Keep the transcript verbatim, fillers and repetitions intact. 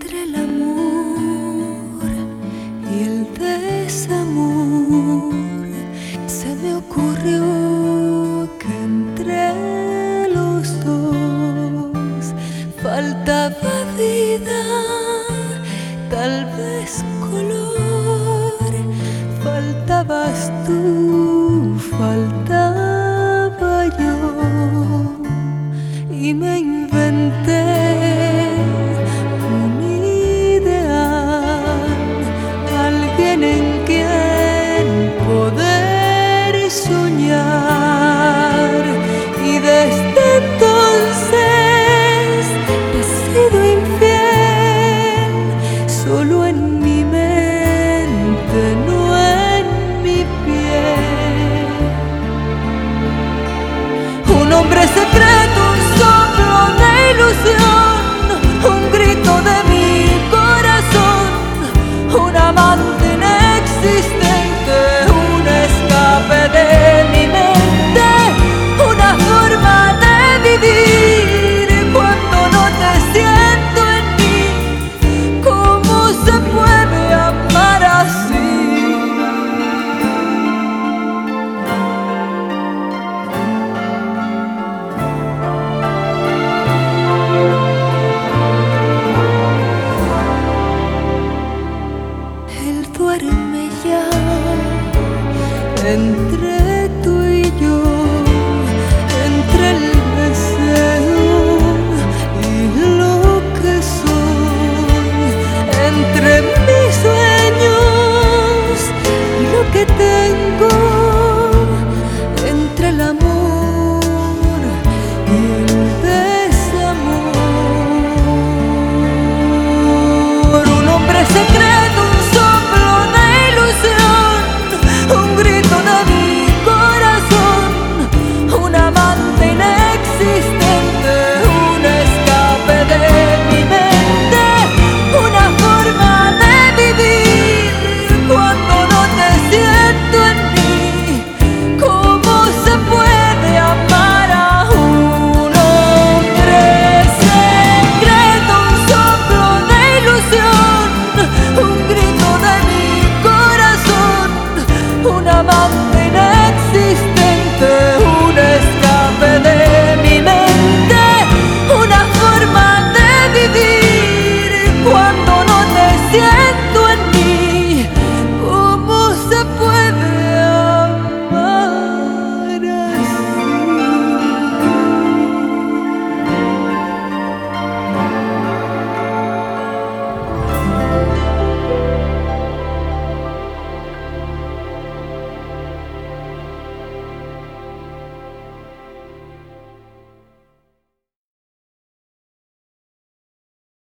Entre el amor y el desamor se me ocurrió que entre los dos faltaba vida, tal vez color. Faltabas tú, faltaba yo, y me inventé un ideal, alguien en quien poder soñar. Y desde entonces he sido infiel, solo en mi mente, no en mi piel. Un hombre secreto, un soplo de ilusión, un grito de mi corazón, un amante inexistente, un escape de mi mente, una forma de vivir cuando no te siento en mí. ¿Cómo se puede amar así? Él duerme ya entre tú y yo, entre el deseo y lo que soy, entre mis sueños y lo que te